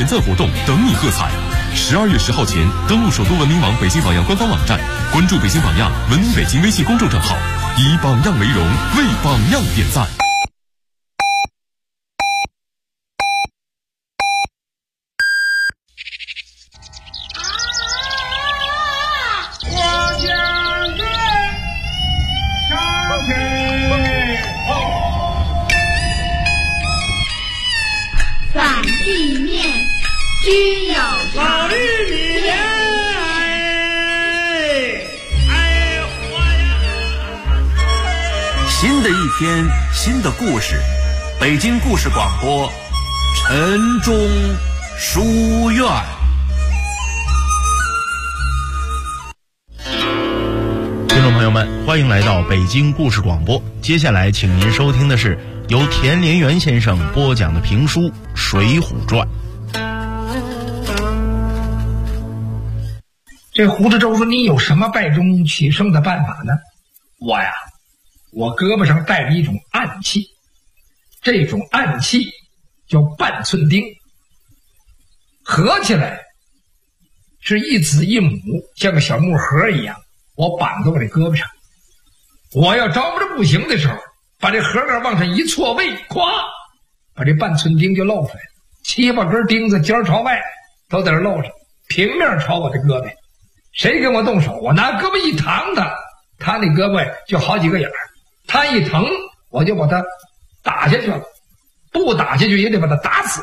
赞活动等你喝彩。12月10号前登录首都文明网北京榜样官方网站，关注北京榜样文明北京微信公众账号，以榜样为荣，为榜样点赞。 反地面均有老绿里面， 新的一天，新的故事，北京故事广播，晨钟书院。 听众朋友们，欢迎来到北京故事广播。接下来，请您收听的是由田连元先生播讲的评书《水浒传》。 这胡志洲说：“你有什么败中取胜的办法呢？”我胳膊上带着一种暗器，这种暗器叫半寸钉，合起来是一子一母，像个小木盒一样，我绑在我这胳膊上。我要着不着不行的时候，把这盒盖往上一错位，咵，把这半寸钉就露出来了。7、8根钉子尖朝外都在这露着，平面朝我的胳膊。谁跟我动手，我拿胳膊一扛他那胳膊就好几个眼儿，他一疼我就把他打下去了，不打下去也得把他打死。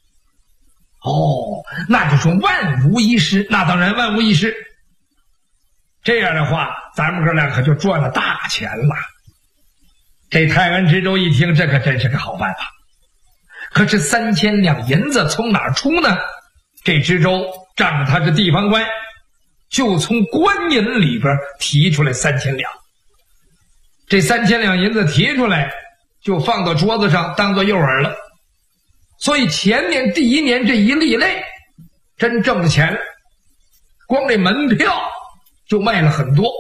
那就说万无一失，那当然万无一失。这样的话，咱们哥俩可就赚了大钱了。这泰安知州一听，这可真是个好办法。可是3000两银子从哪儿出呢？这知州仗着他是地方官，就从官银里边提出来3000两。这3000两银子提出来，就放到桌子上当做诱饵了。所以前年第1年这一粒类真挣了钱了，光这门票就卖了很多。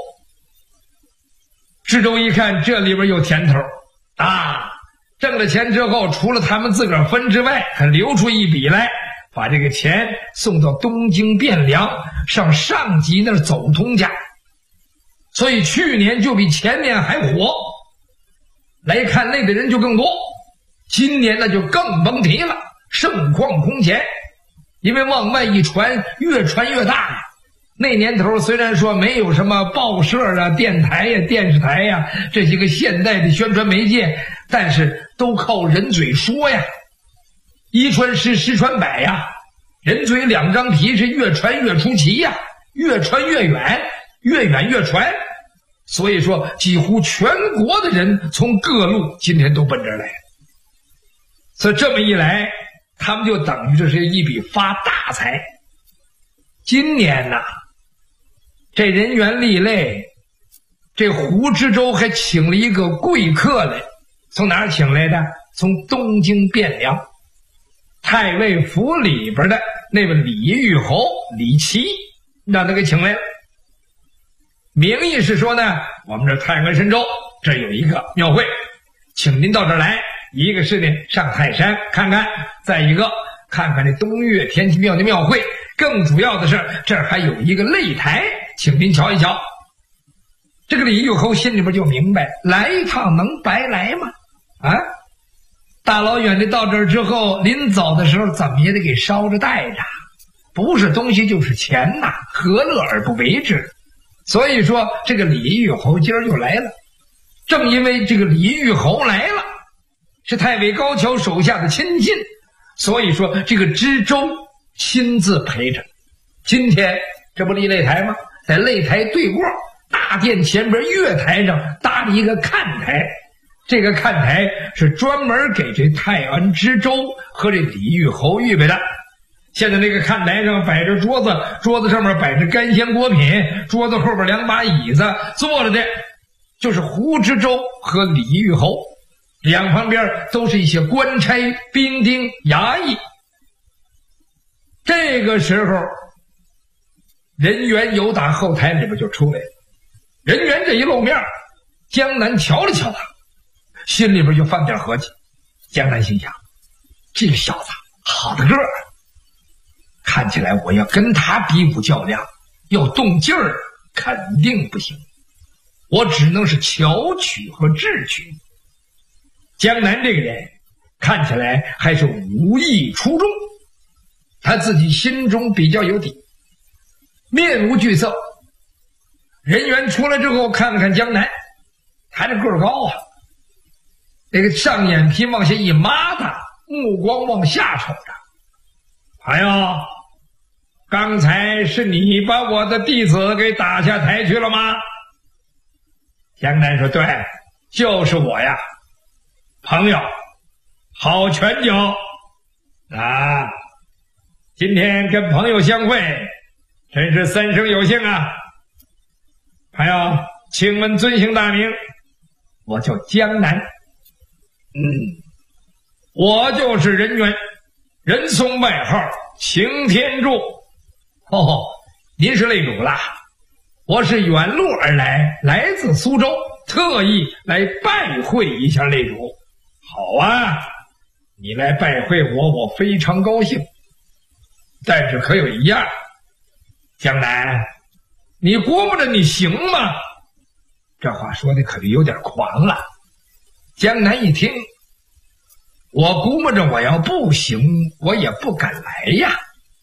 知州一看这里边有甜头啊，挣了钱之后，除了他们自个儿分之外，还留出一笔来，把这个钱送到东京汴梁，上上级那儿走通家。所以去年就比前年还火，来看那的人就更多。今年那就更甭提了，盛况空前。因为往外一传，越传越大呀。那年头虽然说没有什么报社啊、电台呀、电视台呀这些个现代的宣传媒介，但是都靠人嘴说呀，一传十，十传百呀，人嘴两张皮，是越传越出奇呀，越传越远，越远越传。所以说几乎全国的人从各路今天都奔这儿来，所以这么一来，他们就等于这是一笔发大财。今年呐，这人员立类，这胡知州还请了一个贵客来。从哪儿请来的？从东京汴梁太尉府里边的那位李玉侯李琦，让他给请来了。名义是说呢，我们这泰安神州这有一个庙会，请您到这儿来，一个是呢上泰山看看，再一个看看这东岳天齐庙的庙会，更主要的是这儿还有一个擂台，请您瞧一瞧。这个李玉侯心里边就明白，来一趟能白来吗？大老远的到这儿之后，临走的时候怎么也得给捎着带着，不是东西就是钱呐，何乐而不为之？所以说这个李玉侯今儿就来了。正因为这个李玉侯来了，是太尉高俅手下的亲信，所以说这个知州亲自陪着。今天这不立擂台吗？在擂台对过大殿前边月台上搭了一个看台，这个看台是专门给这泰安知州和这李玉侯预备的。现在那个看台上摆着桌子，桌子上面摆着干鲜果品，桌子后边2把椅子，坐着的就是胡知州和李玉侯，两旁边都是一些官差、兵丁、衙役。这个时候人员由打后台里边就出来了。人员这一露面，江南瞧了瞧他，心里边就犯点合计。江南心想，这个小子好的个儿， 看起来我要跟他比武较量，要动劲儿肯定不行，我只能是巧取和智取。江南这个人看起来还是武艺出众，他自己心中比较有底，面无惧色。人员出来之后看了看江南，他这个儿高啊，那个上眼皮往下一抹他，目光往下瞅着。朋友，刚才是你把我的弟子给打下台去了吗？江南说：对，就是我呀。朋友，好拳脚啊！今天跟朋友相会，真是三生有幸啊！朋友，请问尊姓大名？我叫江南。我就是人猿，人送外号擎天柱。哦，您是擂主啦？我是远路而来，来自苏州，特意来拜会一下擂主。好啊，你来拜会我，我非常高兴。但是可有一样，江南，你估摸着你行吗？这话说的可有点狂了。江南一听，我估摸着我要不行，我也不敢来呀。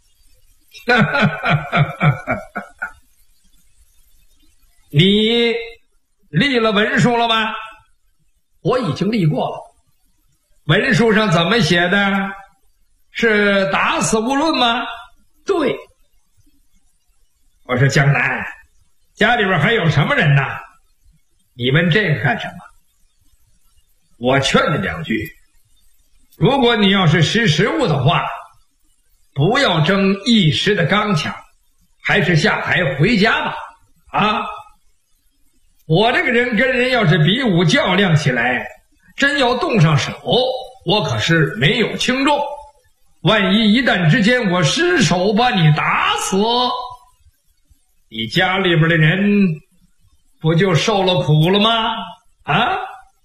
你立了文书了吗？我已经立过了。文书上怎么写的？是打死无论吗？对。我说江南，家里边还有什么人呢？你问这个干什么？我劝你两句，如果你要是识时务的话，不要争一时的刚强，还是下台回家吧。啊，我这个人跟人要是比武较量起来，真要动上手，我可是没有轻重。万一一旦之间我失手把你打死，你家里边的人不就受了苦了吗？啊？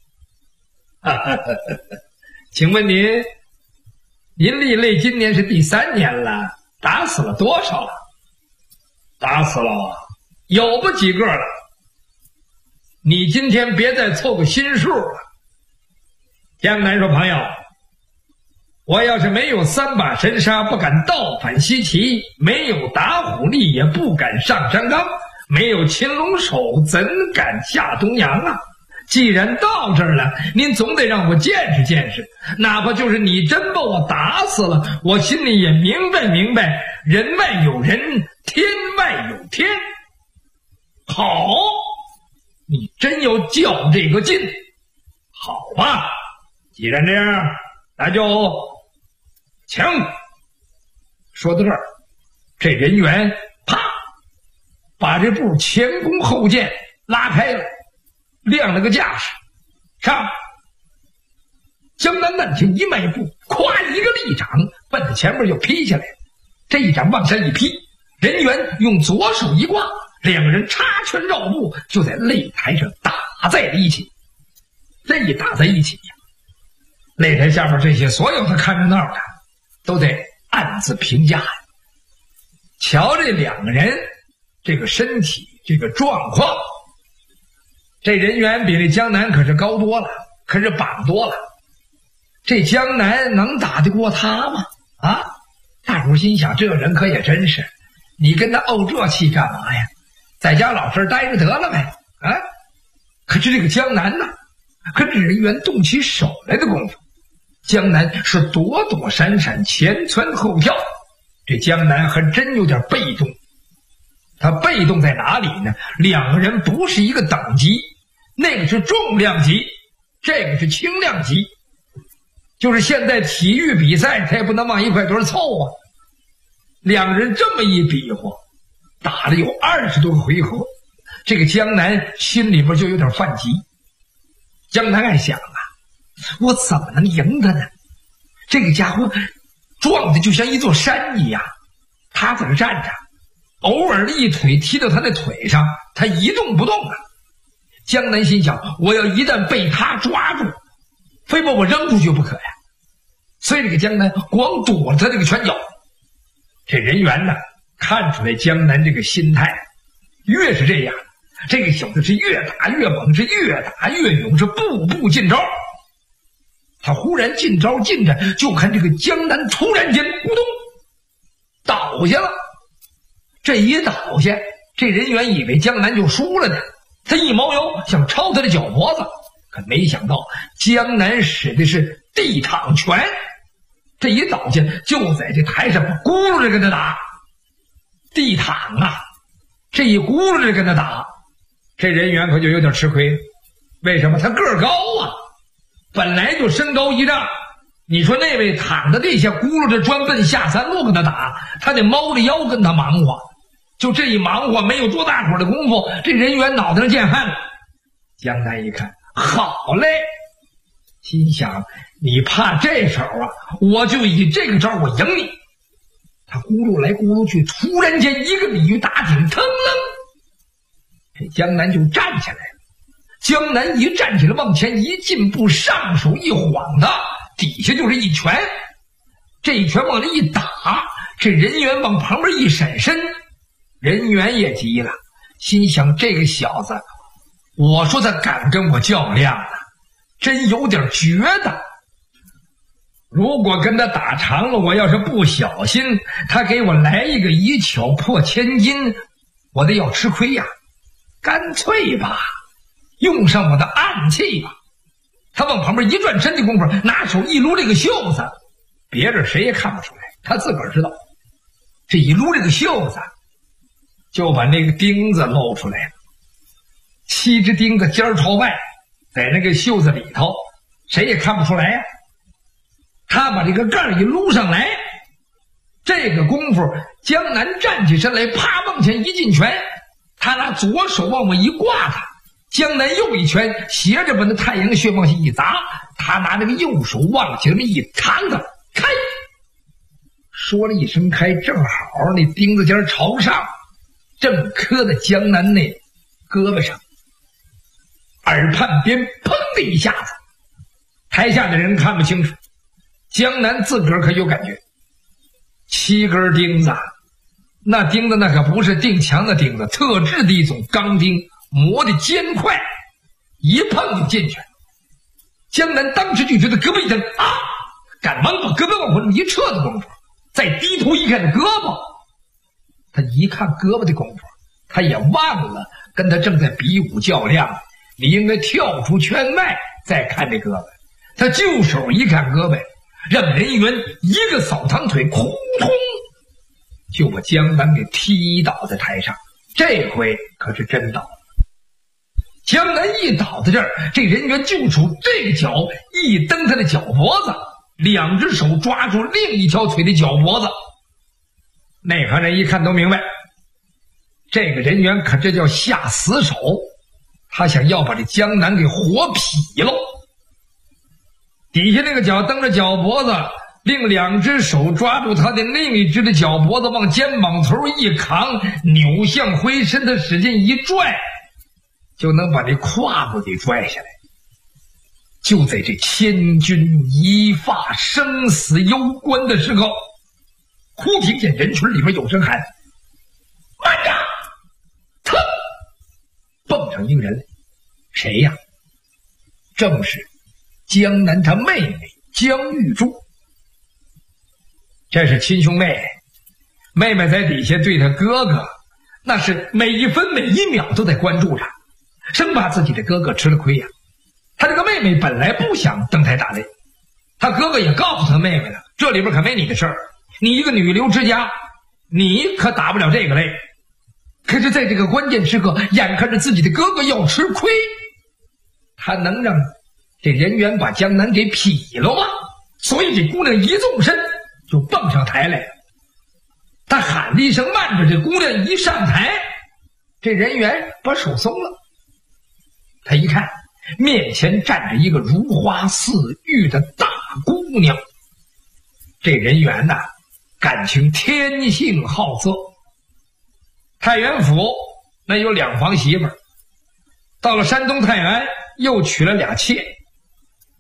请问您立擂今年是第3年了，打死了多少了？打死了有不几个了。你今天别再凑个心数了。江南说：朋友，我要是没有3把神杀，不敢倒反西岐；没有打虎力，也不敢上山冈；没有擒龙手，怎敢下东洋啊？既然到这儿了，您总得让我见识见识，哪怕就是你真把我打死了，我心里也明白，人外有人，天外有天。好，你真要较这个劲，好吧，既然这样，那就请。说到这儿，这人员啪把这步前弓后箭拉开了，亮了个架势，上。江南难听一迈步，咵一个力掌奔着前面就劈下来。这一掌往下一劈，人员用左手一挂，两个人插拳绕步，就在擂台上打在了一起。这一打在一起呀，擂台下面这些所有的看热闹的都得暗自评价。瞧这两个人这个身体这个状况，这人员比这江南可是高多了，可是膀多了。这江南能打得过他吗？啊！大伙心想，这个人可也真是，你跟他怄这气干嘛呀？在家老实待着得了呗。啊！可是这个江南呢，可这人员动起手来的功夫，江南是躲躲闪闪，前窜后跳。这江南还真有点被动。他被动在哪里呢？两个人不是一个等级，那个是重量级，这个是轻量级。就是现在体育比赛，他也不能往一块堆凑啊。两个人这么一比划，打了有20多个回合，这个江南心里边就有点犯急。江南爱想啊，我怎么能赢他呢？这个家伙壮的就像一座山一样，他在这站着，偶尔的一腿踢到他的腿上，他一动不动啊。江南心想，我要一旦被他抓住，非把我扔出去不可呀。所以这个江南光躲着他这个拳脚， 这人员呢看出来江南这个心态，越是这样，这个小子是越打越猛，是越打越勇，是步步进招。他忽然进招进着，就看这个江南突然间咕咚倒下了。这一倒下，这人员以为江南就输了呢，他一猫腰想抄他的脚脖子，可没想到江南使的是地躺拳，这一倒下就在这台上咕噜着跟他打。地躺啊，这一咕噜着跟他打，这人员可就有点吃亏。为什么？他个儿高啊，本来就身高一丈，你说那位躺在地下咕噜着专奔下三路跟他打，他得猫着腰跟他忙活，就这一忙活没有多大会儿的功夫，这人员脑袋上见汗了。江南一看，好嘞，心想你怕这手啊，我就以这个招我赢你。他咕噜来咕噜去，突然间一个鲤鱼打挺，腾楞，这江南就站起来了。江南一站起来，往前一进步，上手一晃的，底下就是一拳。这一拳往这一打，这人员往旁边一闪身，人员也急了，心想这个小子，我说他敢跟我较量了，真有点绝的。如果跟他打长了，我要是不小心，他给我来一个一巧破千金，我得要吃亏呀。干脆吧，用上我的暗器吧。他往旁边一转身的功夫，拿手一撸这个袖子，别人谁也看不出来，他自个儿知道。这一撸这个袖子，就把那个钉子露出来了。7只钉子尖儿朝外，在那个袖子里头，谁也看不出来呀。他把这个盖儿一撸上来，这个功夫，江南站起身来，啪往前一进拳，他拿左手往我一挂他，江南又一拳斜着把那太阳穴往下一砸，他拿那个右手往前面一长的开，说了一声开，正好那钉子尖朝上，正磕在江南那胳膊上，耳畔边砰的一下子，台下的人看不清楚，江南自个儿可有感觉。7根钉子，那钉子那可不是钉墙的钉子，特制的一种钢钉，磨的尖快，一碰就进去。江南当时就觉得胳膊一疼啊，赶忙把胳膊往回一撤的功夫，再低头一看这胳膊，他一看胳膊的功夫，他也忘了跟他正在比武较量，你应该跳出圈外再看这胳膊。他就手一看胳膊，让人员一个扫堂腿，哐通就把江南给踢倒在台上。这回可是真倒了。江南一倒在这儿，这人员就数这个脚一蹬他的脚脖子，2只手抓住另一条腿的脚脖子。内行人一看都明白，这个人员可这叫下死手，他想要把这江南给活劈喽。底下那个脚蹬着脚脖子，另2只手抓住他的另一只的脚脖子，往肩膀头一扛，扭向回身，他使劲一拽，就能把这胯部给拽下来。就在这千钧一发、生死攸关的时候，忽听见人群里面有声喊：“慢着！”噌，蹦上一个人来，谁呀？正是江南他妹妹江玉珠。这是亲兄妹，妹妹在底下对他哥哥那是每一分每一秒都在关注着，生怕自己的哥哥吃了亏呀。他这个妹妹本来不想登台打擂，他哥哥也告诉他妹妹了，这里边可没你的事儿，你一个女流之家，你可打不了这个擂。可是在这个关键时刻，眼看着自己的哥哥要吃亏，他能让这人员把江南给劈了吗？所以这姑娘一纵身就蹦上台来了。他喊了一声慢着，这姑娘一上台，这人员把手松了。他一看面前站着一个如花似玉的大姑娘，这人员呐，感情天性好色。太原府那有2房媳妇儿，到了山东太原又娶了2妾，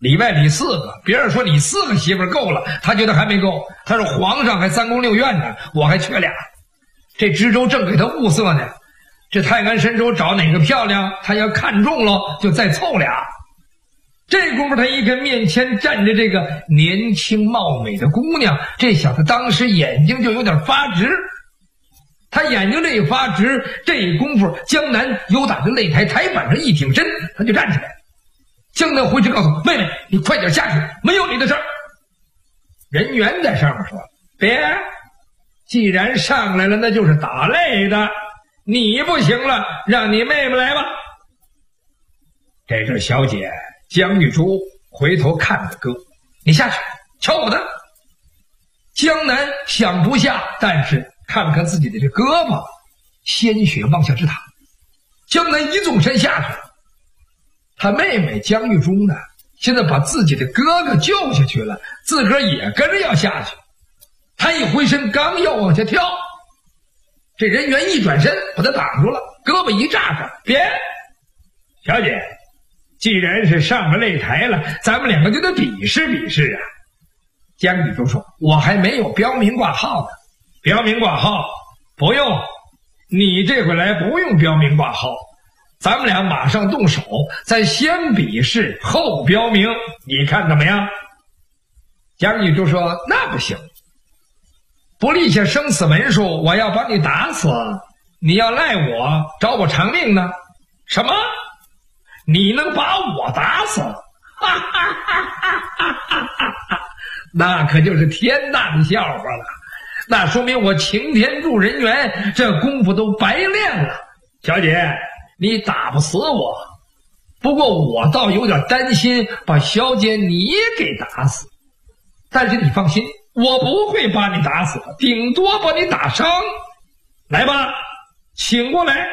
里外里4个，别人说你4个媳妇够了，他觉得还没够。他说皇上还3宫6院呢，我还缺俩。这知州正给他物色呢，这泰安神州找哪个漂亮，他要看中了就再凑俩。这功夫他一看面前站着这个年轻貌美的姑娘，这小子当时眼睛就有点发直。他眼睛这一发直，这一功夫江南由打这擂台台板上一挺身，他就站起来。江南回身告诉妹妹，你快点下去，没有你的事儿。人员在上面说，别，既然上来了，那就是打擂的，你不行了，让你妹妹来吧。这是小姐江玉珠回头看着哥，你下去瞧我的。江南想不下，但是看看自己的这胳膊，鲜血往下直淌。江南一纵身下去了。他妹妹江玉珠呢，现在把自己的哥哥救下去了，自个儿也跟着要下去。他一回身刚要往下跳，这人员一转身把他挡住了，胳膊一炸着，别，小姐，既然是上了擂台了，咱们两个就得比试比试啊。江玉珠说，我还没有标明挂号呢。标明挂号不用，你这回来不用标明挂号，咱们俩马上动手，再先比试后标明，你看怎么样？江玉珠说，那不行，不立下生死文书，我要把你打死，你要赖我找我偿命呢？什么？你能把我打死？哈哈哈哈哈哈！那可就是天大的笑话了，那说明我擎天柱人员这功夫都白练了。小姐，你打不死我，不过我倒有点担心把小姐你给打死。但是你放心，我不会把你打死，顶多把你打伤。来吧，请过来。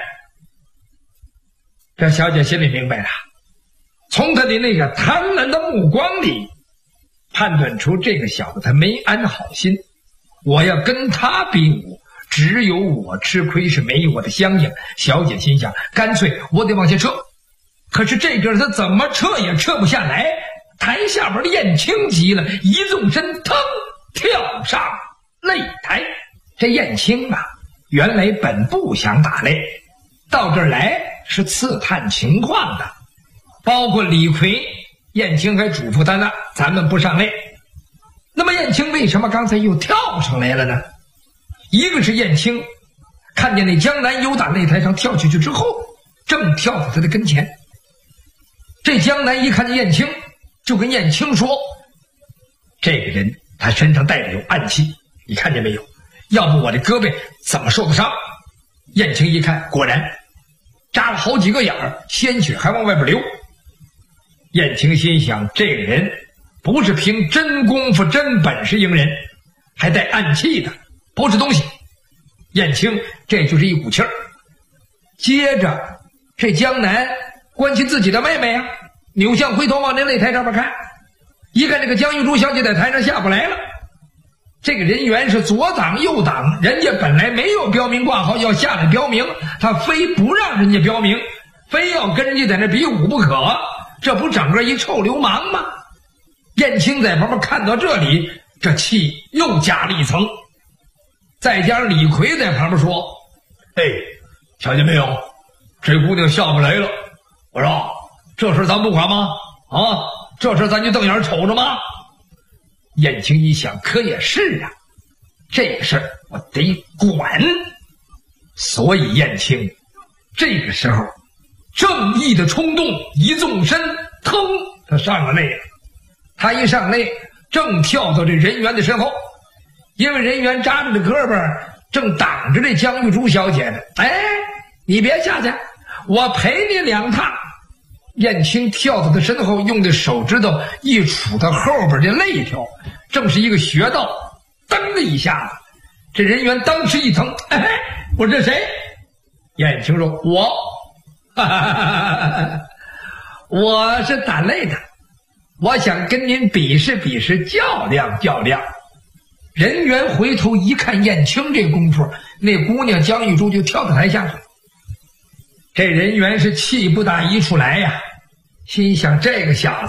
这小姐心里明白了，从他的那个贪婪的目光里判断出这个小子他没安好心，我要跟他比武，只有我吃亏，是没有我的相应。小姐心想，干脆我得往下撤。可是这个他怎么撤也撤不下来，台下边的燕青急了，一纵身腾跳上擂台。这燕青啊，原来本不想打擂，到这儿来是刺探情况的，包括李逵，燕青还嘱咐他呢，咱们不上擂。那么燕青为什么刚才又跳上来了呢？一个是燕青看见那江南由打擂台上跳下去之后，正跳到他的跟前。这江南一看见燕青，就跟燕青说，这个人他身上带着有暗器，你看见没有？要不我的胳膊怎么受的伤？燕青一看，果然扎了好几个眼儿，鲜血还往外边流。燕青心想，这个人不是凭真功夫真本事赢人，还带暗器的，不是东西。燕青这就是一股气儿。接着这江南关心自己的妹妹啊，扭向回头往这擂台上面看，一看这个江玉珠小姐在台上下不来了，这个人员是左挡右挡，人家本来没有标明挂号要下来标明，他非不让人家标明，非要跟人家在那比武不可，这不整个一臭流氓吗？燕青在旁边看到这里，这气又加了一层。再加上李逵在旁边说，哎，瞧见没有，这姑娘下不来了。我说这事咱不管吗？啊，这事咱就瞪眼瞅着吗？燕青一想，可也是啊，这个事儿我得管。所以燕青这个时候正义的冲动，一纵身腾，他上了擂了。他一上擂，正跳到这人员的身后，因为人员扎着的胳膊正挡着这江玉珠小姐呢。哎，你别下去，我陪你两趟。燕青跳到他身后，用的手指头一杵他后边的肋条，正是一个穴道，噔的一下子，这人员当时一疼。哎，我说这谁？燕青说，我哈哈哈哈，我是打擂的，我想跟您比试比试，较量较量。人员回头一看燕青这功夫，那姑娘江玉珠就跳到台下去了。这人员是气不打一处来呀，心想这个小子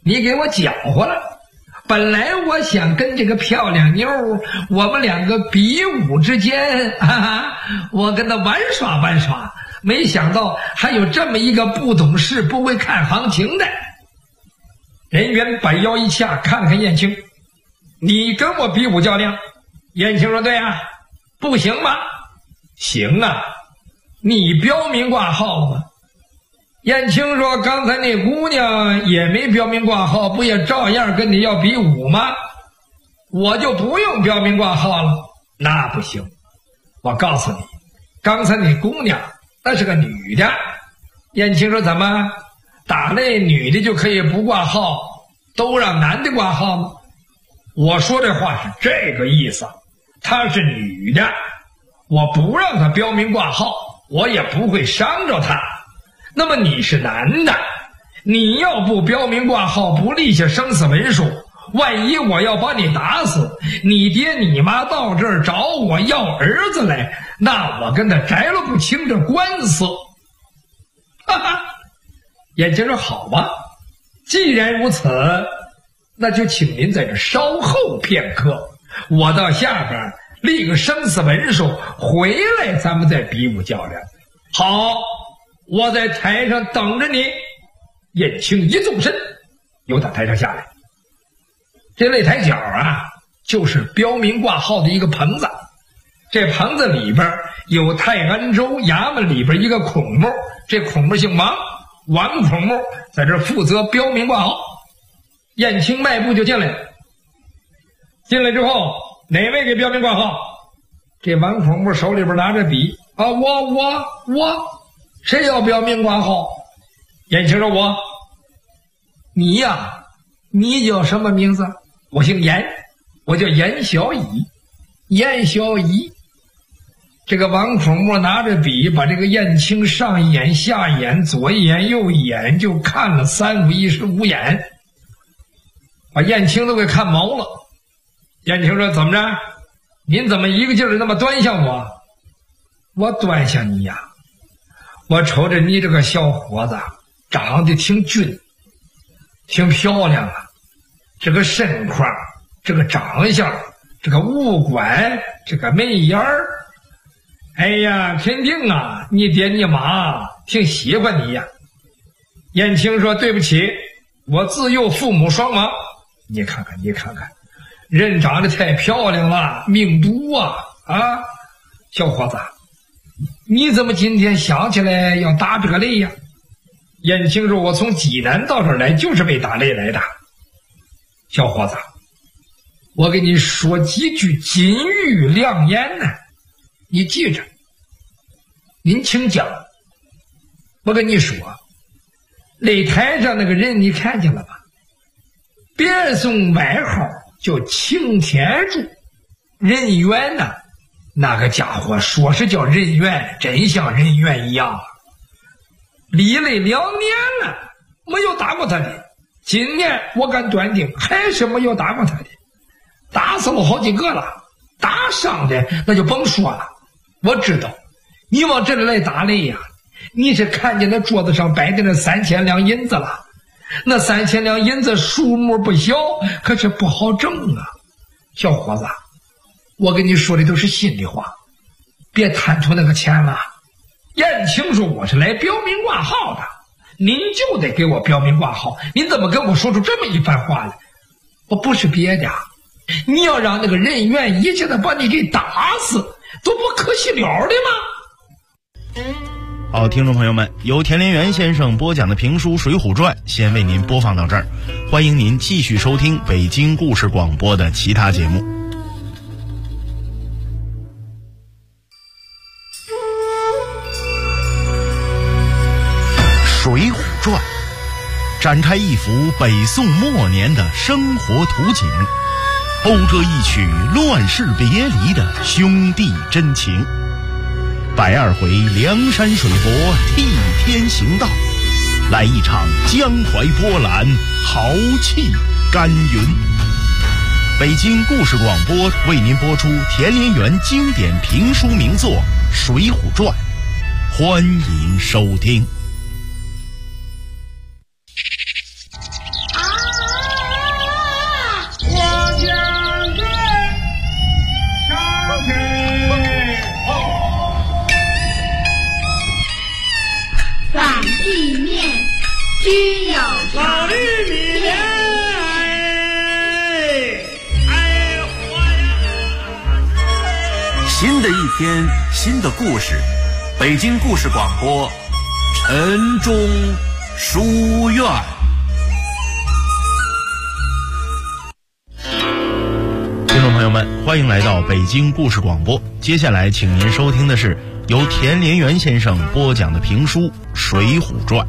你给我搅和了。本来我想跟这个漂亮妞我们两个比武之间，我跟她玩耍玩耍，没想到还有这么一个不懂事不会看行情的。人员把腰一掐，看了看燕青，你跟我比武较量？燕青说对啊。不行吗？行啊，你标明挂号吗？燕青说刚才那姑娘也没标明挂号，不也照样跟你要比武吗？我就不用标明挂号了。那不行，我告诉你，刚才那姑娘那是个女的。燕青说怎么打那女的就可以不挂号，都让男的挂号吗？我说这话是这个意思，她是女的，我不让她标明挂号，我也不会伤着她。那么你是男的，你要不标明挂号，不立下生死文书，万一我要把你打死，你爹你妈到这儿找我要儿子来，那我跟他摘了不清这官司。哈哈，燕青说好吧，既然如此，那就请您在这稍候片刻，我到下边立个生死文书，回来咱们再比武较量。好，我在台上等着你。燕青一纵身由打台上下来，这擂台角啊，就是标明挂号的一个棚子，这棚子里边有泰安州衙门里边一个孔目，这孔目姓王，王孔目在这负责标明挂号。燕青迈步就进来了，进来之后哪位给标明挂号？这王孔目手里边拿着笔啊，我谁要标明挂号？燕青说我。你呀，你叫什么名字？我姓严，我叫严小乙。严小乙。这个王孔目拿着笔把这个燕青上一眼下一眼左一眼右一眼就看了355眼，把燕青都给看毛了。燕青说怎么着，您怎么一个劲儿那么端详我？我端详你呀，我瞅着你这个小伙子长得挺俊，挺漂亮啊，这个身块，这个长相，这个五官，这个眉眼儿，哎呀，肯定啊，你爹你妈挺喜欢你呀。燕青说对不起，我自幼父母双亡。你看看人长得太漂亮了，命毒啊啊！小伙子，你怎么今天想起来要打这个擂呀？燕青说我从济南到这儿来就是为打擂来的。小伙子，我给你说几句金玉良言呢，你记着。您请讲。我跟你说，擂台上那个人你看见了吧？别人送外号叫擎天柱，人缘呢，那个家伙说是叫人缘，真像人缘一样。立擂2年了，没有打过他的。今年我敢断定还是没有打过他的，打死了好几个了，打伤的那就甭说了。我知道你往这里来打擂呀，你是看见那桌子上摆的那3000两银子了。那3000两银子数目不小，可是不好挣啊。小伙子，我跟你说的都是心里话，别贪图那个钱了。燕青说我是来标明挂号的，您就得给我标明挂号。您怎么跟我说出这么一番话来？我不是别的，你要让那个人员一下子把你给打死，都不可惜了的吗？ 好，听众朋友们，由田连元先生播讲的评书《水浒传》先为您播放到这儿，欢迎您继续收听北京故事广播的其他节目。《水浒传》展开一幅北宋末年的生活图景，讴歌一曲乱世别离的兄弟真情。102回梁山水泊替天行道，来一场江淮波澜，豪气干云。北京故事广播为您播出田连元经典评书名作《水浒传》，欢迎收听。 新的一天，新的故事，北京故事广播，陈忠书院。 听众朋友们，欢迎来到北京故事广播。接下来请您收听的是由田连元先生播讲的评书《水浒传》。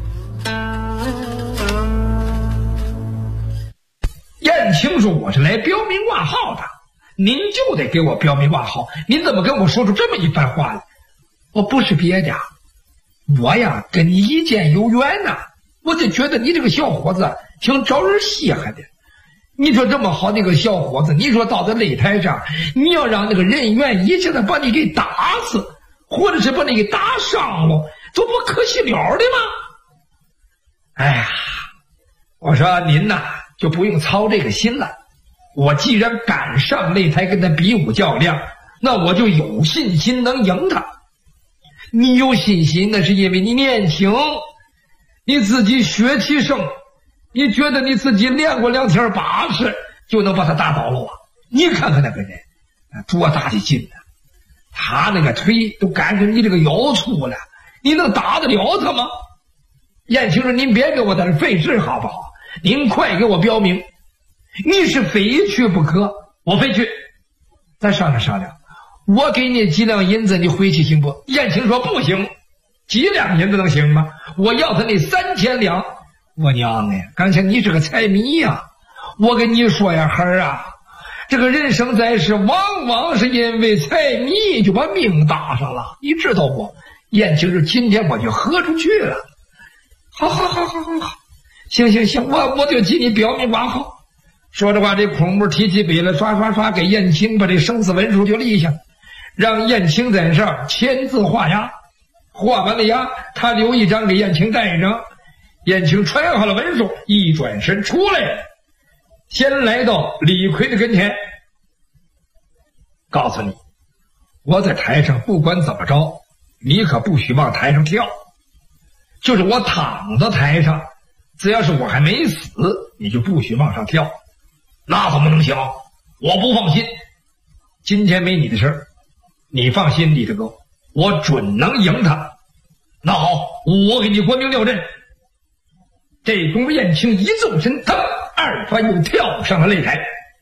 燕青说：“我是来标明挂号的，您就得给我标明挂号。您怎么跟我说出这么一番话来？我不是别的，我呀跟你一见有缘呐，我就觉得你这个小伙子挺招人稀罕的。你说这么好的一个小伙子，你说到这擂台上，你要让那个人员一下子把你给打死，或者是把你给打伤了，这不可惜了的吗？哎呀，我说您呐就不用操这个心了。我既然敢上擂台跟他比武较量，那我就有信心能赢他。你有信心那是因为你年轻，你自己血气盛，你觉得你自己练过2天把式就能把他打倒了啊？你看看那个人多大的劲呢，他那个腿都赶上你这个腰粗了，你能打得了他吗？燕青说：“您别给我在这费事好不好？您快给我标明，你是非去不可。我非去，咱商量商量，我给你几两银子，你回去行不？”燕青说：“不行，几两银子能行吗？我要他那3000两。”我娘呀，刚才你是个财迷呀！我跟你说呀，孩儿啊，这个人生在世，往往是因为财迷就把命搭上了，你知道不？燕青说：“今天我就喝出去了。”好，行，我就替你标明挂号。说着话，这孔目提起笔来，刷给燕青把这生死文书就立下，让燕青在上签字画押。画完了押，他留一张给燕青带一张。燕青传好了文书，一转身出来了，先来到李逵的跟前，告诉你，我在台上不管怎么着，你可不许往台上跳。就是我躺在台上，只要是我还没死，你就不许往上跳。那怎么能行？我不放心。今天没你的事儿，你放心，李大哥，我准能赢他。那好，我给你官兵料阵。这功夫，燕青一纵身，腾2翻又跳上了擂台。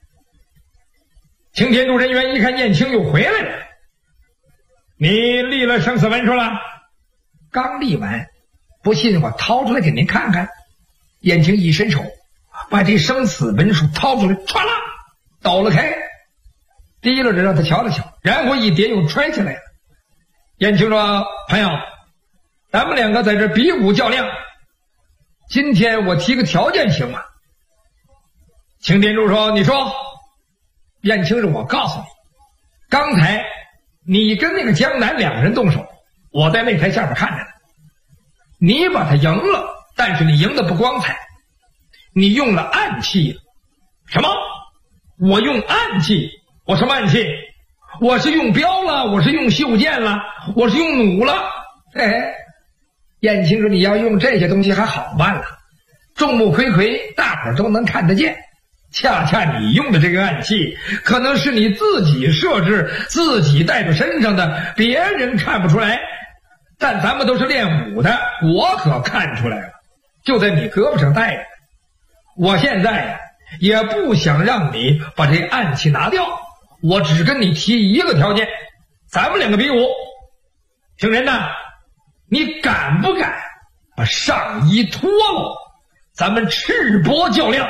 擎天柱人员一看燕青又回来了，你立了生死文书了？刚立完，不信我掏出来给您看看。燕青一伸手，把这生死文书掏出来，唰啦倒了开，提溜着让他瞧了瞧，然后一叠又揣起来了。燕青说：“朋友，咱们2个在这比武较量，今天我提个条件行吗？”擎天柱说：“你说。”燕青说：“我告诉你，刚才你跟那个江南2个人动手，我在擂台下面看着呢。你把他赢了，但是你赢得不光彩，你用了暗器。”什么？我用暗器？我什么暗器？我是用镖了，我是用袖剑了，我是用弩了。燕青说：“你要用这些东西还好办了，众目睽睽，大伙都能看得见。恰恰你用的这个暗器，可能是你自己设置、自己带在身上的，别人看不出来。但咱们都是练武的，我可看出来了，就在你胳膊上带着。我现在呀，也不想让你把这暗器拿掉，我只跟你提一个条件，咱们2个比武。听人呐，你敢不敢把上衣脱了，咱们赤膊较量？”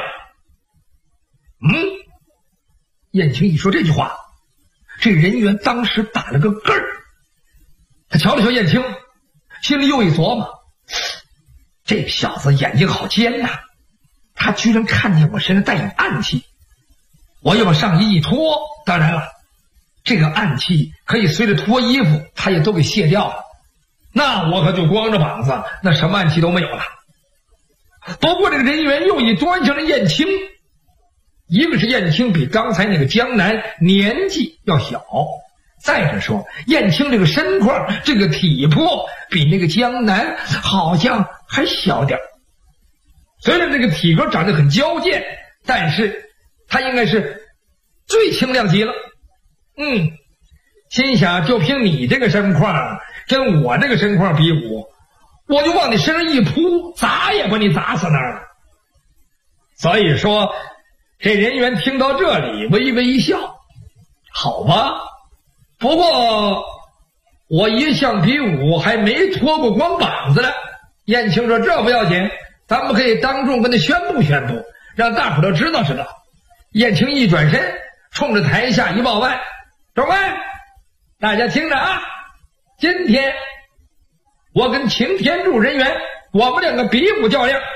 燕青一说这句话，这人员当时打了个嗝儿。他瞧了瞧燕青，心里又一琢磨，这个小子眼睛好尖呐，他居然看见我身上带有暗器。我要把上衣一脱，当然了，这个暗器可以随着脱衣服他也都给卸掉了，那我可就光着膀子，那什么暗器都没有了。不过这个人员又一端详了燕青，一个是燕青比刚才那个江南年纪要小，再者说燕青这个身况、这个体魄比那个江南好像还小点。虽然这个体格长得很矫健，但是他应该是最轻量级了。 心想就凭你这个身况跟我这个身况比武，我就往你身上一扑，砸也把你砸死那儿了。所以说这人员听到这里微微一笑，好吧，不过我一向比武还没脱过光膀子呢。燕青说这不要紧，咱们可以当众跟他宣布宣布，让大伙都知道知道。燕青一转身冲着台下一报万，众位大家听着啊，今天我跟擎天柱人员我们两个比武较量，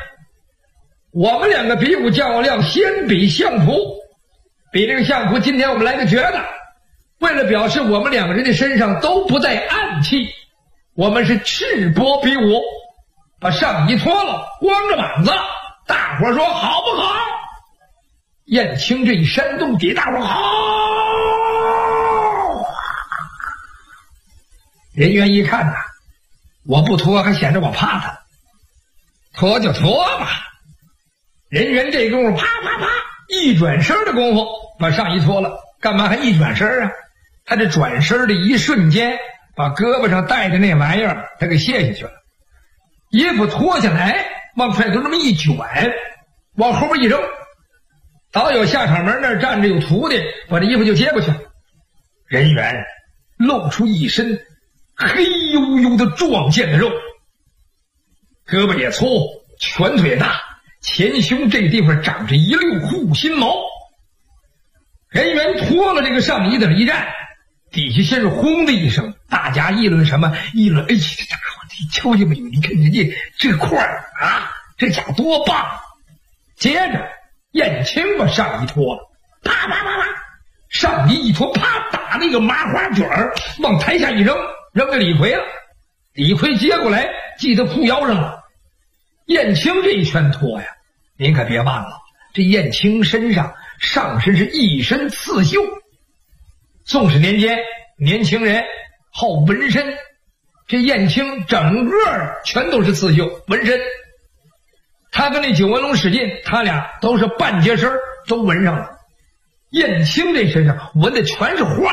先比相扑，比这个相扑今天我们来个绝的，为了表示我们两个人的身上都不带暗器，我们是赤膊比武，把上衣脱了，光着膀子，大伙说好不好？燕青这一煽动底，大伙好。人员一看呐，我不脱还显得我怕他，脱就脱吧。人员这功夫啪啪啪一转身的功夫把上衣脱了，干嘛还一转身啊？他这转身的一瞬间把胳膊上带的那玩意儿他给卸下去了，衣服脱下来往揣头这么一卷，往后边一扔，早有下场门那儿站着有徒弟，把这衣服就接过去了。人员露出一身黑黝黝的壮健的肉，胳膊也粗，拳腿大，前胸这地方长着一溜护心毛。人员脱了这个上衣的一站，底下先是轰的一声，大家议论什么？议论哎，这家伙你瞧见没有？你看人家这块儿啊，这家伙多棒！接着燕青把上衣脱了，啪啪啪啪，上衣一脱，啪打那个麻花卷儿往台下一扔，扔给李逵了。李逵接过来系到裤腰上了。燕青这一拳脱呀，您可别忘了，这燕青身上上身是一身刺绣。宋史年间年轻人好纹身，这燕青整个全都是刺绣纹身。他跟那九纹龙史进，他俩都是半截身都纹上了。燕青这身上纹的全是花，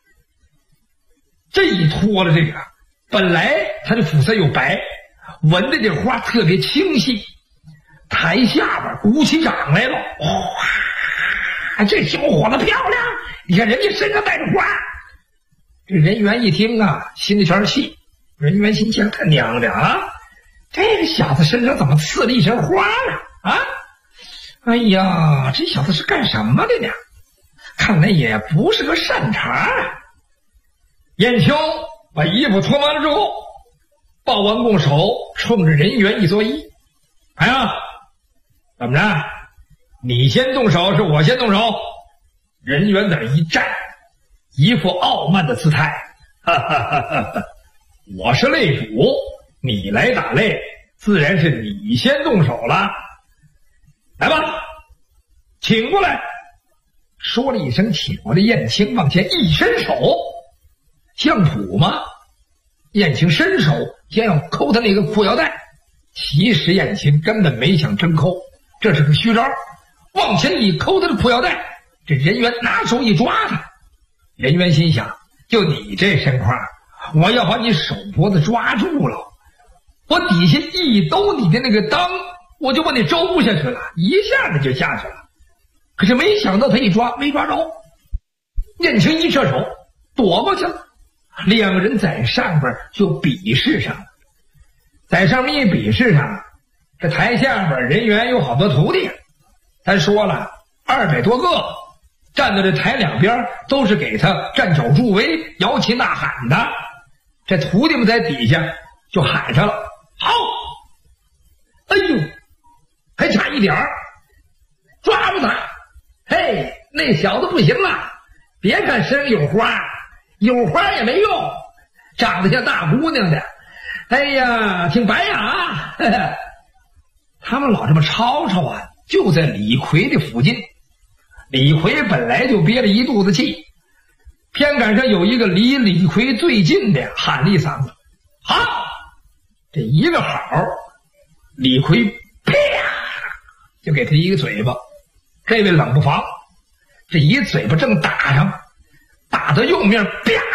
这一脱了这个，本来他的肤色又白，纹的这花特别清晰，台下边鼓起掌来了，哇，这小伙子漂亮，你看人家身上带着花。这人员一听啊，心里全是气。人员心想他娘的啊，这个小子身上怎么刺了一身花呢？啊，哎呀，这小子是干什么的呢？看来也不是个善茬啊。燕青把衣服脱完了之后，抱完拱手，冲着人员一作揖：“哎呀，怎么着？你先动手，是我先动手？”人员在那一站，一副傲慢的姿态：“哈哈哈哈哈！我是擂主，你来打擂，自然是你先动手了。来吧，请过来。”说了一声请过来，燕青往前一伸手，相扑吗？燕青伸手先要抠他那个裤腰带，其实燕青根本没想真抠，这是个虚招。往前一抠他的裤腰带，这人员拿手一抓他。人员心想，就你这身块，我要把你手脖子抓住了，我底下一兜你的那个裆，我就把你周下去了，一下子就下去了。可是没想到他一抓没抓着，燕青一射手躲过去了，两个人在上边就比试上了。在上面一比试上，这台下边人员有好多徒弟，咱说了200多个，站在这台两边都是给他站脚助威摇旗呐喊的。这徒弟们在底下就喊上了：“好！哎呦，还差一点，抓住他！嘿，那小子不行了，别看身上有花，有花也没用，长得像大姑娘的，哎呀，挺白呀啊！”他们老这么吵吵啊，就在李逵的附近。李逵本来就憋了一肚子气，偏赶上有一个离李逵最近的喊了一嗓子：“好！”这一个好，李逵啪就给他一个嘴巴。这位冷不防，这一嘴巴正打上，打到右面，啪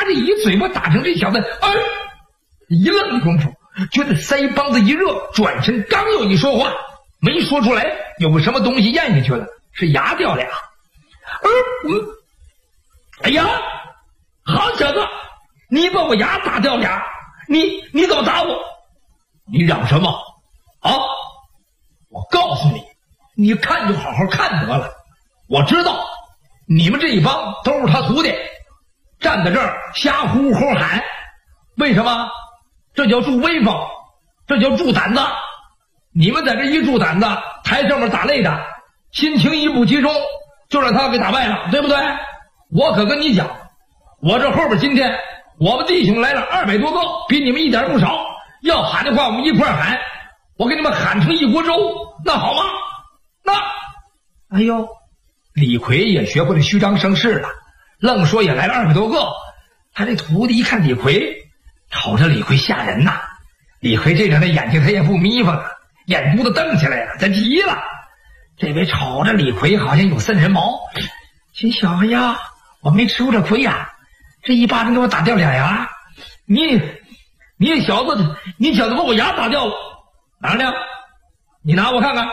这一嘴巴打成这小子，一愣的功夫，觉得腮帮子一热，转身刚要一说话，没说出来，有个什么东西咽下去了，是牙掉俩。哎呀，好小子，你把我牙打掉俩，你怎么打我？你嚷什么啊？我告诉你，你看就好好看得了。我知道你们这一帮都是他徒弟，站在这儿瞎呼呼喊，为什么？这叫助威风，这叫助胆子。你们在这一助胆子，台上面打擂的心情一不集中，就让他给打败了，对不对？我可跟你讲，我这后边今天我们弟兄来了200多个，比你们一点不少。要喊的话，我们一块喊，我给你们喊成一锅粥，那好吗？哎呦，李逵也学会了虚张声势了，愣说也来了200多个。他这徒弟一看李逵，瞅着李逵吓人呐。李逵这人的眼睛他也不眯缝了，眼珠子瞪起来了，他急了。这位瞅着李逵好像有3人毛，心想呀，我没吃过这亏呀，这一巴掌给我打掉俩牙，你小子把我牙打掉了，哪呢？你拿我看看，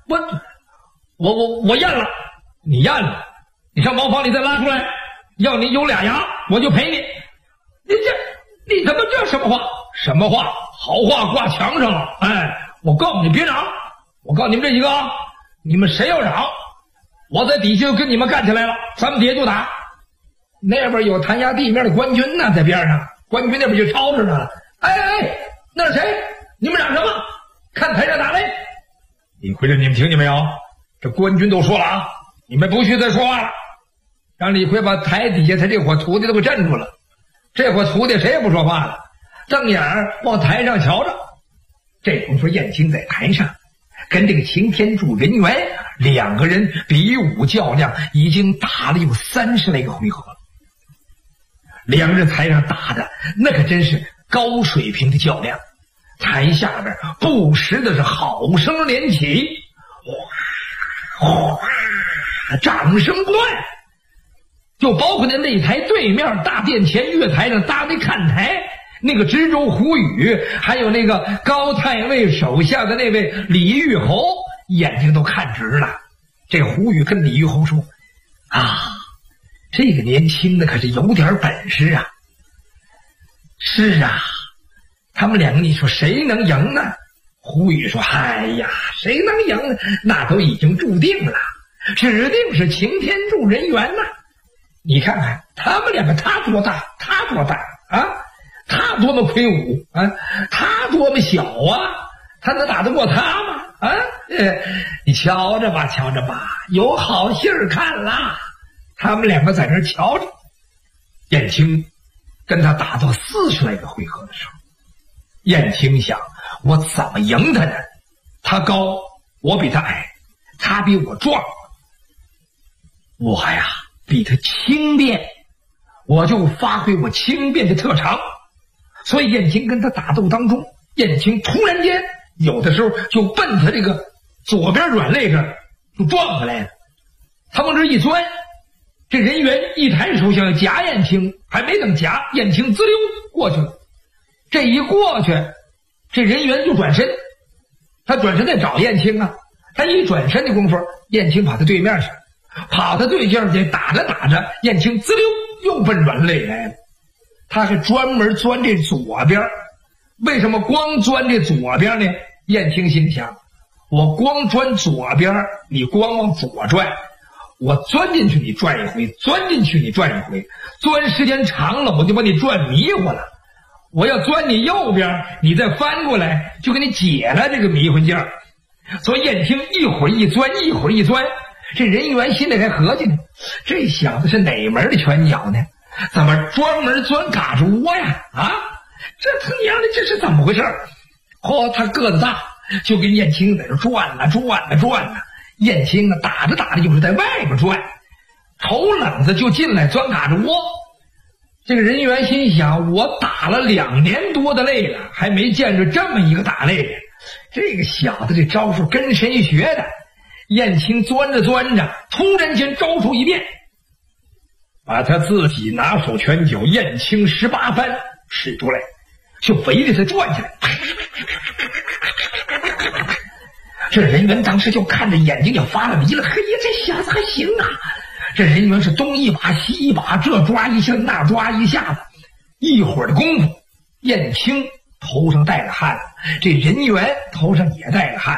我咽了，你咽了，你上茅房里再拉出来，要你有俩牙我就赔你。你他妈这什么话？什么话？好话挂墙上了。我告诉你别嚷，我告诉你们这几个，你们谁要嚷，我在底下就跟你们干起来了，咱们底下就打。那边有弹压地面的官军呢，在边上，官军那边就吵着呢。那是谁？你们嚷什么？看台上打擂。李逵这你们听见没有？这官军都说了啊，你们不许再说话了。让李逵把台底下他这伙徒弟都给镇住了。这伙徒弟谁也不说话了，瞪眼儿往台上瞧着。这功夫燕青在台上跟这个擎天柱人猿2个人比武较量，已经打了有30来个回合了。2个人台上打的那可真是高水平的较量，台下边不时的是好声连起，哗哗掌声不断。就包括那擂台对面大殿前月台上搭那看台，那个知州胡宇，还有那个高太尉手下的那位李玉侯，眼睛都看直了。这胡宇跟李玉侯说这个年轻的可是有点本事啊。是啊，他们2个你说谁能赢呢？胡宇说谁能赢呢？那都已经注定了，指定是擎天柱人猿呐。你看看他们2个，他多大啊？他多么魁梧啊？他多么小啊？他能打得过他吗？你瞧着吧，有好戏儿看啦。他们2个在那儿瞧着。燕青跟他打到40来个回合的时候，燕青想，我怎么赢他呢？他高，我比他矮，他比我壮，我比他轻便，我就发挥我轻便的特长。所以燕青跟他打斗当中，燕青突然间有的时候就奔他这个左边软肋这儿就撞回来了。他往这一钻，这人猿一抬手想要夹燕青，还没等夹，燕青滋溜过去了。这一过去，这人猿就转身，他转身在找燕青啊。他一转身的功夫，燕青跑到对面去，跑到对面去，打着打着，燕青滋溜又奔软肋来了。他是专门钻这左边，为什么光钻这左边呢？燕青心想，我光钻左边，你光往左转，我钻进去你转一回，钻进去你转一回，钻时间长了我就把你转迷糊了。我要钻你右边，你再翻过来，就给你解了这个迷魂劲儿。所以燕青一会儿一钻，一会儿一钻，这人猿心里还合计呢，这小子是哪门的拳脚呢？怎么专门钻嘎吱窝呀？这他娘的这是怎么回事？他个子大，就跟燕青在这转啊转啊转啊。燕青打着打着就是在外边转，头冷子就进来钻嘎吱窝。这个人猿心想，我打了2年多的擂了，还没见着这么一个打擂的。这个小子这招数跟谁学的？燕青钻着钻着，突然间招出一变， 把他自己拿手拳脚燕青18番使出来，就围着他转起来。这人员当时就看着眼睛就发了迷了，嘿呀，这小子还行啊！这人员是东一把西一把，这抓一下那抓一下子，一会儿的功夫，燕青头上带了汗，这人员头上也带了汗。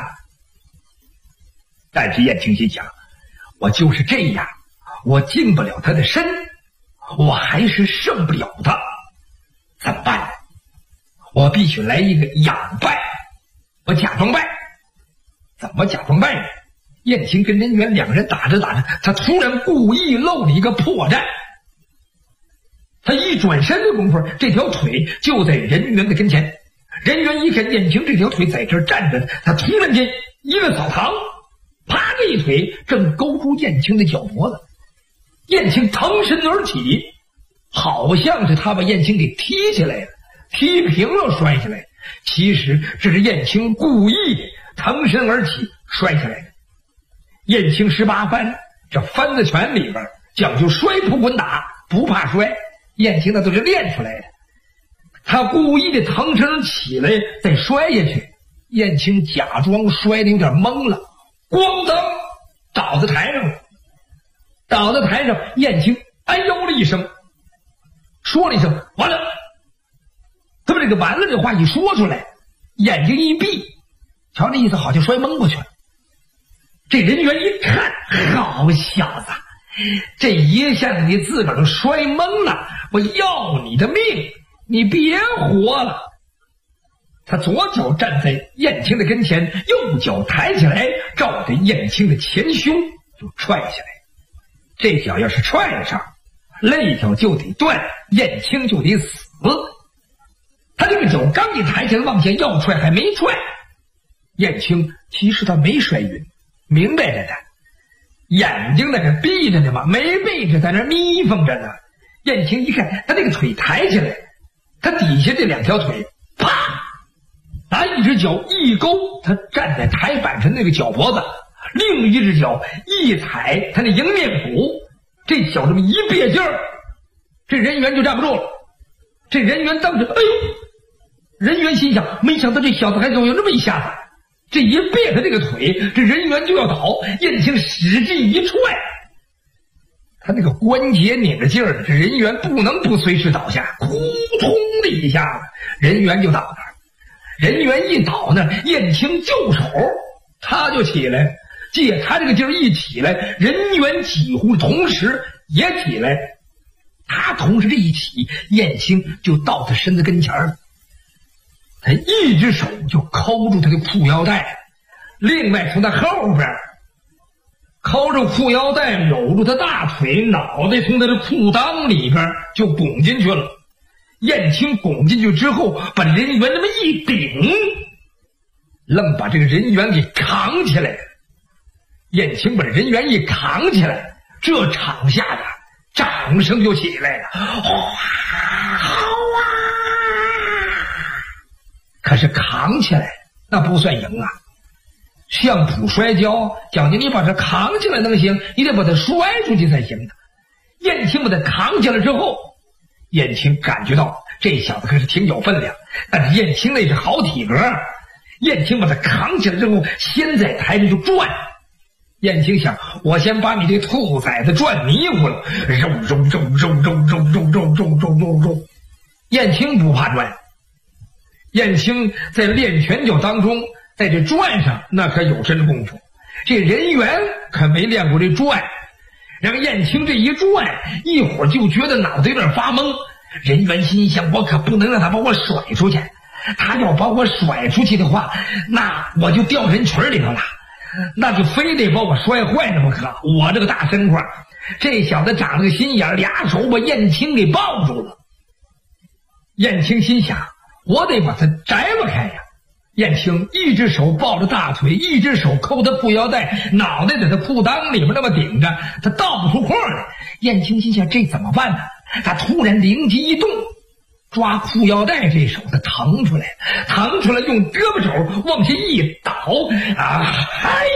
但是燕青心想，我就是这样，我进不了他的身，我还是胜不了他，怎么办呢？我必须来一个佯败，我假装败。怎么假装败呢？燕青跟人员两人打着打着，他突然故意露了一个破绽。他一转身的功夫，这条腿就在人员的跟前。人员一看燕青这条腿在这儿站着，他突然间一个扫堂，啪的一腿正勾住燕青的脚脖子。燕青腾身而起，好像是他把燕青给踢起来了，踢平了摔下来。其实这是燕青故意腾身而起摔下来的。燕青18番，这番子拳里边讲究摔扑滚打，不怕摔，燕青那都是练出来的。他故意的腾身起来再摔下去，燕青假装摔的有点懵了，咣当倒在台上了。倒在台上，燕青哎呦了一声，说了一声完了。他把这个完了这话一说出来，眼睛一闭，瞧这意思好像摔蒙过去了。这人员一看，好小子，这一下子你自个儿都摔懵了，我要你的命，你别活了。他左脚站在燕青的跟前，右脚抬起来，照着燕青的前胸就踹下来。这脚要是踹上，肋条就得断，燕青就得死。他这个脚刚一抬起来往前要踹，还没踹，燕青其实他没摔晕，明白着呢，眼睛在这闭着呢嘛，没闭着，在那眯缝着呢。燕青一看他这个腿抬起来，他底下这两条腿啪拿一只脚一勾他站在台板上那个脚脖子，另一只脚一踩他那迎面骨，这脚这么一别劲儿，这人员就站不住了。这人员当时哎呦，人员心想，没想到这小子还有这么一下子，这一别他这个腿，这人员就要倒。燕青使劲一踹，他那个关节拧着劲儿，这人员不能不随时倒下，扑通的一下子，人员就倒那儿。人员一倒呢，燕青就手他就起来，借他这个劲儿一起来，人员几乎同时也起来。他同时这一起，燕青就到他身子跟前了。他一只手就抠住他的裤腰带，另外从他后边抠着裤腰带，搂住他大腿，脑袋从他的裤裆里边就拱进去了。燕青拱进去之后，把人员那么一顶，愣把这个人员给扛起来了。燕青把人员一扛起来，这场下的掌声就起来了，好啊！可是扛起来那不算赢啊，相扑摔跤讲究你把它扛起来能行，你得把它摔出去才行的。燕青把它扛起来之后，燕青感觉到这小子可是挺有分量，但是燕青那是好体格。燕青把它扛起来之后，先在台上就转。燕青想，我先把你这兔崽子转迷糊了，肉肉肉肉肉肉肉肉肉肉肉肉。燕青不怕转，燕青在练拳脚当中，在这转上那可有真功夫。这人员可没练过这转，让燕青这一转，一会儿就觉得脑袋有点发懵。人员心想，我可不能让他把我甩出去，他要把我甩出去的话，那我就掉人群里头了，那就非得把我摔坏了不可。我这个大身块，这小子长了个心眼，俩手把燕青给抱住了。燕青心想，我得把他摘了开呀。燕青一只手抱着大腿，一只手扣他裤腰带，脑袋在他裤裆里面那么顶着，他倒不出空来。燕青心想，这怎么办呢？他突然灵机一动，抓裤腰带这手他腾出来，用胳膊肘往下一倒啊，嗨！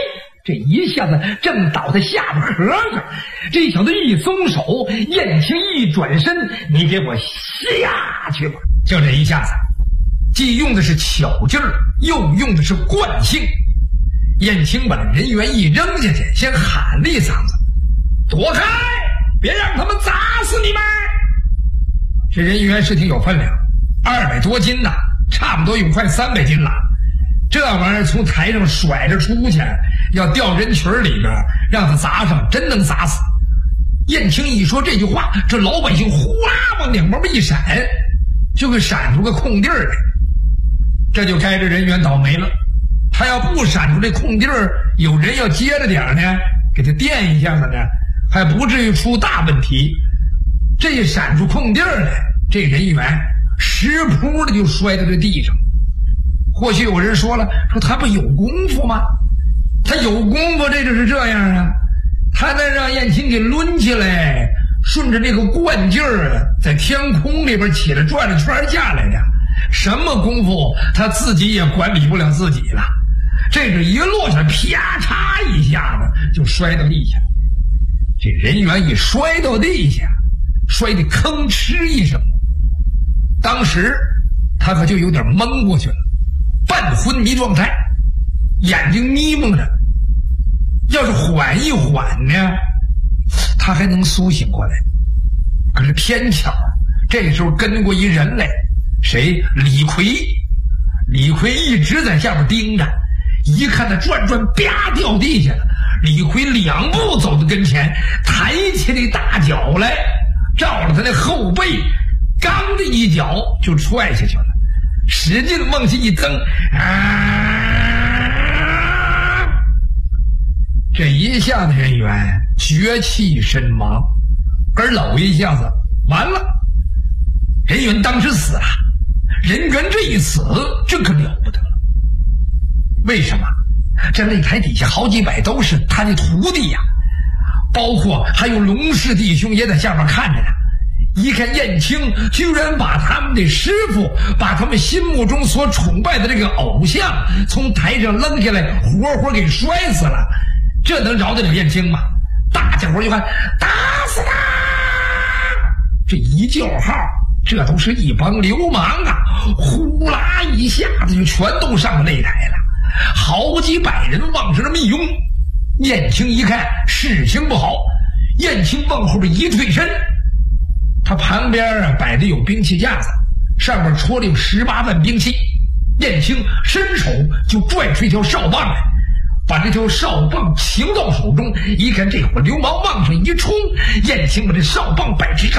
这一下子正倒在下巴壳上，这小子一松手，燕青一转身，你给我下去吧！就这一下子，既用的是巧劲儿，又用的是惯性。燕青把人猿一扔下去，先喊了一嗓子：“躲开，别让他们砸死你们！”这人猿是挺有分量，200多斤呐，差不多有快300斤了。这玩意儿从台上甩着出去，要掉人群里边，让他砸上，真能砸死。燕青一说这句话，这老百姓呼啦往两边一闪，就给闪出个空地儿来。这就该这人猿倒霉了，他要不闪出这空地儿，有人要接着点呢，给他垫一下子呢，还不至于出大问题。这一闪出空地儿来，这人猿实扑的就摔在这地上。或许有人说了，说他不有功夫吗？他有功夫，这就是这样啊。他再让燕青给抡起来，顺着那个惯劲儿，在天空里边起来转着圈下来的，什么功夫他自己也管理不了自己了。这个一落下，啪嚓一下子就摔到地下。这人猿一摔到地下，摔得吭哧一声，当时他可就有点懵过去了，半昏迷状态，眼睛眯蒙着。要是缓一缓呢，他还能苏醒过来。可是偏巧这时候跟过一人来，谁？李逵。李逵一直在下面盯着，一看他转啪掉地下了。李逵2步走到跟前，抬起那大脚来，照了他那后背，刚的一脚就踹下去了，使劲往下一蹬，这一下子人猿绝气身亡，而搂一下子完了，人猿当时死了。人猿这一死，这可了不得了。为什么？这擂台底下好几百都是他的徒弟呀，包括还有龙氏弟兄也在下面看着呢。一看燕青居然把他们的师傅，把他们心目中所崇拜的这个偶像从台上扔下来，活活给摔死了，这能饶得了燕青吗？大家伙就看，打死他！这一叫号，这都是一帮流氓啊，呼啦一下子就全都上了擂台了，好几百人往这么一拥。燕青一看事情不好，燕青往后边一退身，他旁边摆的有兵器架子，上面戳了有18万兵器。燕青伸手就拽出一条哨棒来，把这条哨棒擒到手中，一看这伙流氓往上一冲，燕青把这哨棒摆直，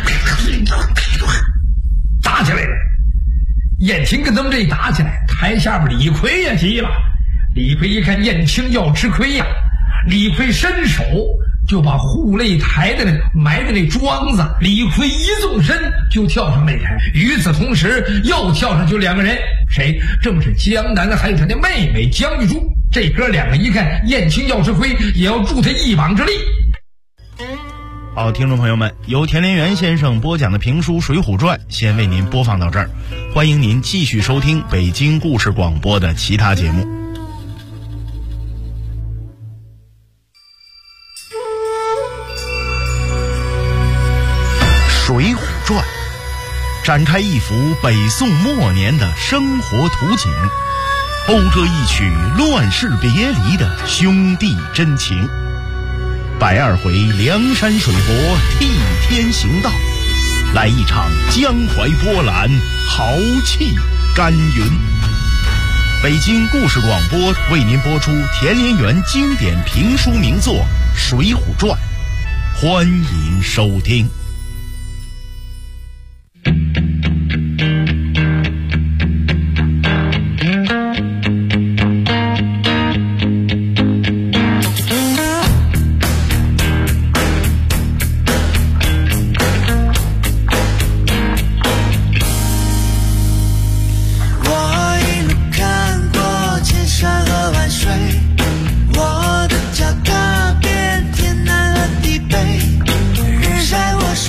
打起来了。燕青跟他们这一打起来，台下边李逵也急了。李逵一看燕青要吃亏呀，李逵伸手就把护擂台的埋的那桩子，李逵一纵身就跳上擂台。与此同时，又跳上去2个人，谁？正是江南还有他的妹妹江玉珠。这哥2个一看燕青要吃亏，也要助他一膀之力。 好，听众朋友们，由田连元先生播讲的评书《水浒传》先为您播放到这儿，欢迎您继续收听北京故事广播的其他节目。《水浒传》展开一幅北宋末年的生活图景，讴歌一曲乱世别离的兄弟真情。120回梁山水泊替天行道，来一场江淮波澜，豪气干云。北京故事广播为您播出田连元经典评书名作《水浒传》，欢迎收听。 我的脚踏遍天南和地北，日晒我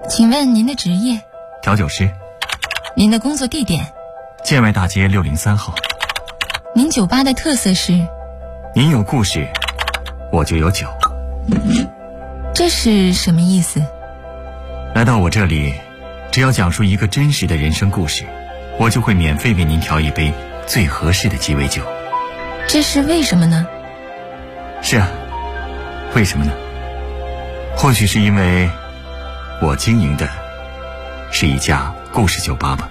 请问您的职业？ 调酒师。 您的工作地点？ 建外大街603号。 您酒吧的特色是？ 您有故事，我就有酒。 这是什么意思？ 来到我这里，只要讲述一个真实的人生故事，我就会免费为您调一杯最合适的鸡尾酒。 这是为什么呢？ 是啊，为什么呢？或许是因为我经营的是一家故事酒吧吧。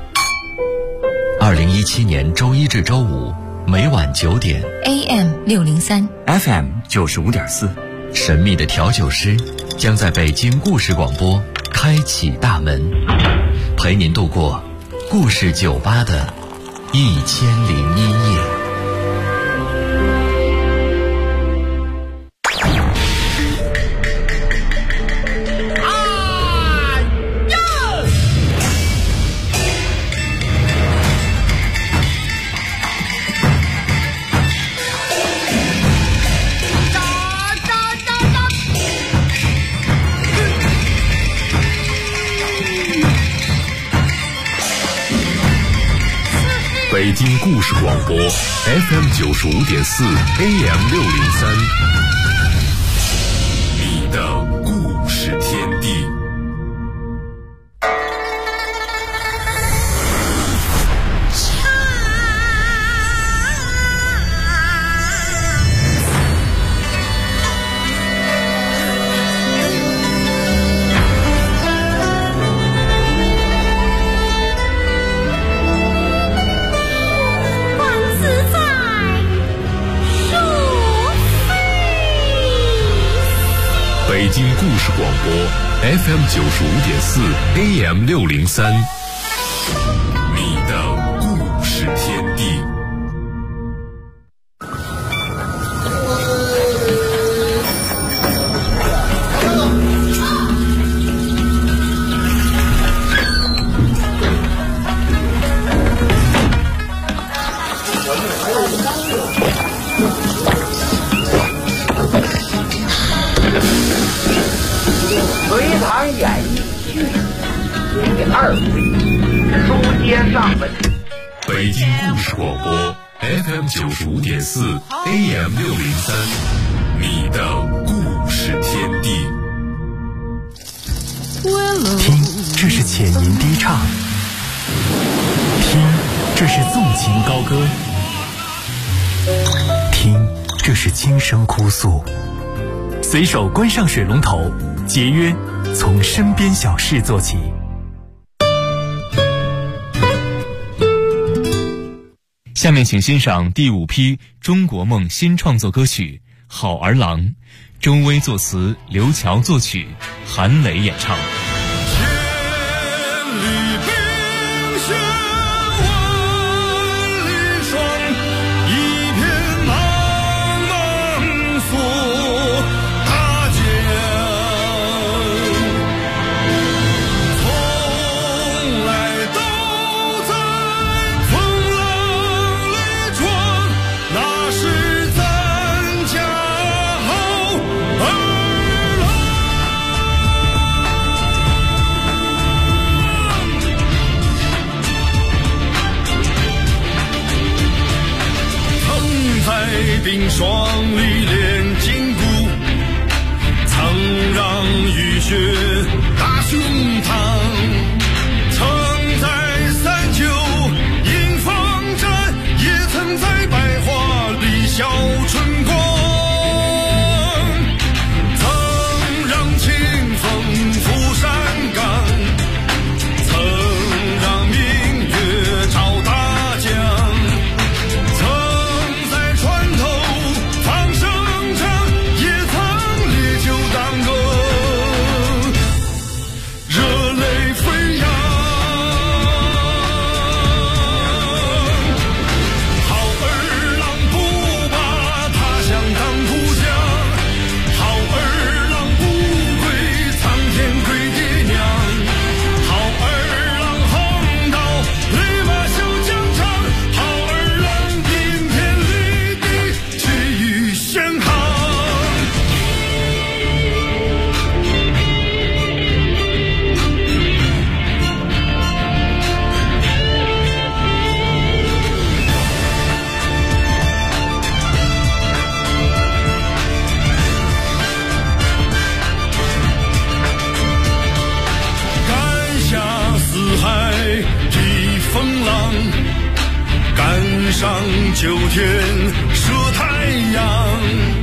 2017年周一至周五每晚9点 AM 603 FM 95.4， 神秘的调酒师将在北京故事广播开启大门，陪您度过故事酒吧的1001夜。 北京故事广播 FM 95.4 AM 603，你的故事天地。北京故事广播 FM 95.4 AM 603，你的故事天地。 隋唐演义序第2回，书接上文。 北京故事广播 FM 95.4 AM 603，你的故事天地。 听，这是浅吟低唱；听，这是纵情高歌；听，这是轻声哭诉。随手关上水龙头，节约从身边小事做起。 下面请欣赏第5批中国梦新创作歌曲《好儿郎》，周薇作词，刘乔作曲，韩磊演唱。 冰霜里练筋骨，曾让雨雪打胸膛，曾在39迎风战，也曾在百花里笑春光，曾让清风拂山岗，曾让明月照大江，曾在船头放声上九天射太阳。